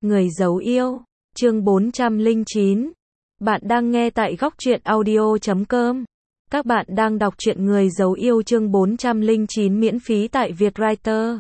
Người giấu yêu, chương 409. Bạn đang nghe tại góc truyện audio.com. Các bạn đang đọc truyện Người giấu yêu chương 409 miễn phí tại Vietwriter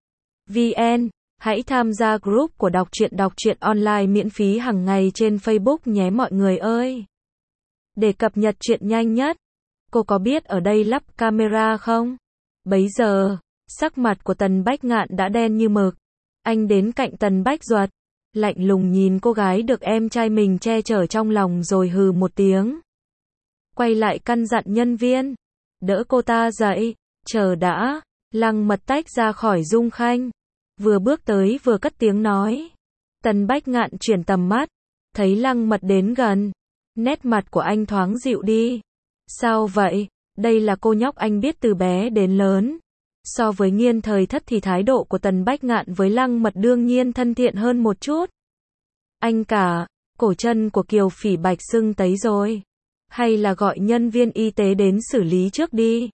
VN. Hãy tham gia group của đọc truyện online miễn phí hàng ngày trên Facebook nhé mọi người ơi. Để cập nhật truyện nhanh nhất, cô có biết ở đây lắp camera không? Bấy giờ, sắc mặt của Tần Bách Ngạn đã đen như mực. Anh đến cạnh Tần Bách Duật, lạnh lùng nhìn cô gái được em trai mình che chở trong lòng rồi hừ một tiếng. Quay lại căn dặn nhân viên, đỡ cô ta dậy, chờ đã. Lăng Mật tách ra khỏi Dung Khanh, vừa bước tới vừa cất tiếng nói. Tần Bách Ngạn chuyển tầm mắt, thấy Lăng Mật đến gần, nét mặt của anh thoáng dịu đi. Sao vậy? Đây là cô nhóc anh biết từ bé đến lớn. So với Nghiên Thời Thất thì thái độ của Tần Bách Ngạn với Lăng Mật đương nhiên thân thiện hơn một chút. Anh cả, cổ chân của Kiều Phỉ Bạch sưng tấy rồi. Hay là gọi nhân viên y tế đến xử lý trước đi.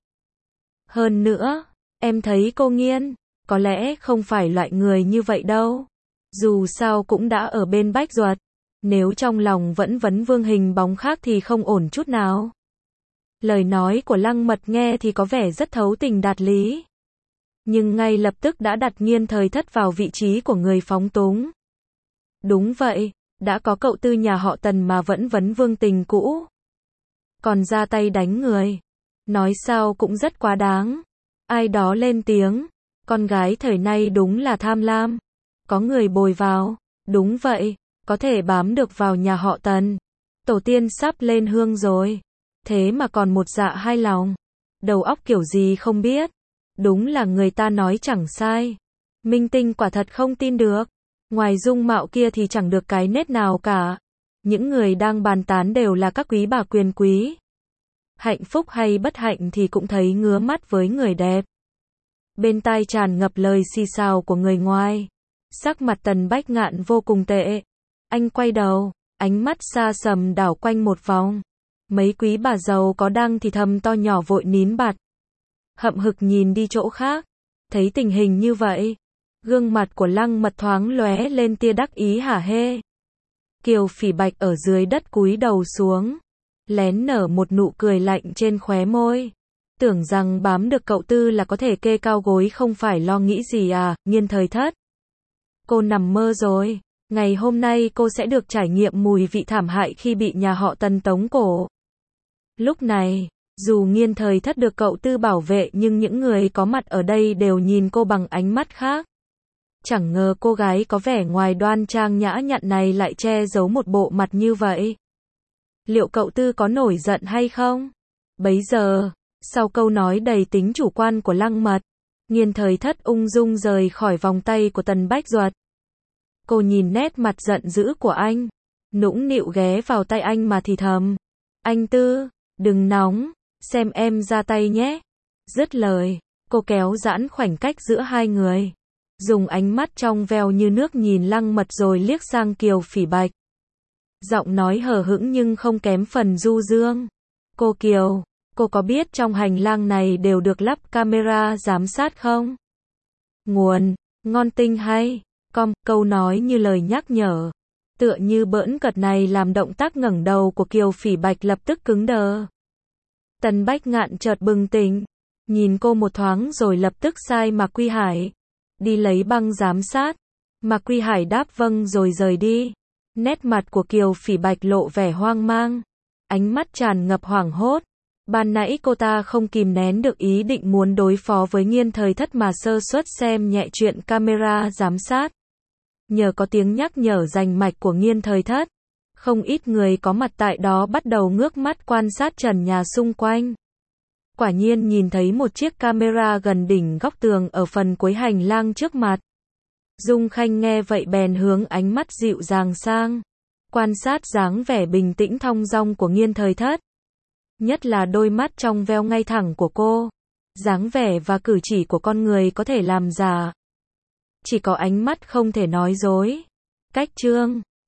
Hơn nữa, em thấy cô Nghiên, có lẽ không phải loại người như vậy đâu. Dù sao cũng đã ở bên Bách Duật. Nếu trong lòng vẫn vấn vương hình bóng khác thì không ổn chút nào. Lời nói của Lăng Mật nghe thì có vẻ rất thấu tình đạt lý. Nhưng ngay lập tức đã đặt Nghiên Thời Thất vào vị trí của người phóng túng. Đúng vậy, đã có cậu tư nhà họ Tần mà vẫn vấn vương tình cũ. Còn ra tay đánh người. Nói sao cũng rất quá đáng. Ai đó lên tiếng, con gái thời nay đúng là tham lam. Có người bồi vào, đúng vậy, có thể bám được vào nhà họ Tần. Tổ tiên sắp lên hương rồi. Thế mà còn một dạ hai lòng. Đầu óc kiểu gì không biết. Đúng là người ta nói chẳng sai. Minh tinh quả thật không tin được. Ngoài dung mạo kia thì chẳng được cái nét nào cả. Những người đang bàn tán đều là các quý bà quyền quý. Hạnh phúc hay bất hạnh thì cũng thấy ngứa mắt với người đẹp. Bên tai tràn ngập lời xì xào của người ngoài. Sắc mặt Tần Bách Ngạn vô cùng tệ. Anh quay đầu, ánh mắt xa sầm đảo quanh một vòng. Mấy quý bà giàu có đang thì thầm to nhỏ vội nín bặt. Hậm hực nhìn đi chỗ khác. Thấy tình hình như vậy, gương mặt của Lăng Mật thoáng lóe lên tia đắc ý hả hê. Kiều Phỉ Bạch ở dưới đất cúi đầu xuống, lén nở một nụ cười lạnh trên khóe môi. Tưởng rằng bám được cậu tư là có thể kê cao gối không phải lo nghĩ gì à, Nghiên Thời Thất. Cô nằm mơ rồi, ngày hôm nay cô sẽ được trải nghiệm mùi vị thảm hại khi bị nhà họ Tần tống cổ. Lúc này, dù Nghiên Thời Thất được cậu tư bảo vệ nhưng những người có mặt ở đây đều nhìn cô bằng ánh mắt khác. Chẳng ngờ cô gái có vẻ ngoài đoan trang nhã nhặn này lại che giấu một bộ mặt như vậy. Liệu cậu tư có nổi giận hay không? Bấy giờ, sau câu nói đầy tính chủ quan của Lăng Mật, Nghiên Thời Thất ung dung rời khỏi vòng tay của Tần Bách Duật. Cô nhìn nét mặt giận dữ của anh, nũng nịu ghé vào tay anh mà thì thầm. Anh Tư, đừng nóng, xem em ra tay nhé. Dứt lời, cô kéo giãn khoảnh cách giữa hai người. Dùng ánh mắt trong veo như nước nhìn Lăng Mật rồi liếc sang Kiều Phỉ Bạch. Giọng nói hờ hững nhưng không kém phần du dương. Cô Kiều, cô có biết trong hành lang này đều được lắp camera giám sát không? Nguồn, ngon tinh hay, câu nói như lời nhắc nhở. Tựa như bỡn cợt này làm động tác ngẩng đầu của Kiều Phỉ Bạch lập tức cứng đờ. Tần Bách Ngạn chợt bừng tỉnh, nhìn cô một thoáng rồi lập tức sai Mạc Quy Hải đi lấy băng giám sát. Mạc Quy Hải đáp vâng rồi rời đi. Nét mặt của Kiều Phỉ Bạch lộ vẻ hoang mang, ánh mắt tràn ngập hoảng hốt. Ban nãy cô ta không kìm nén được ý định muốn đối phó với Nghiên Thời Thất mà sơ suất xem nhẹ chuyện camera giám sát. Nhờ có tiếng nhắc nhở rành mạch của Nghiên Thời Thất, không ít người có mặt tại đó bắt đầu ngước mắt quan sát trần nhà xung quanh. Quả nhiên nhìn thấy một chiếc camera gần đỉnh góc tường ở phần cuối hành lang trước mặt. Dung Khanh nghe vậy bèn hướng ánh mắt dịu dàng sang, quan sát dáng vẻ bình tĩnh thong dong của Nghiên Thời Thất. Nhất là đôi mắt trong veo ngay thẳng của cô. Dáng vẻ và cử chỉ của con người có thể làm giả. Chỉ có ánh mắt không thể nói dối. Cách chương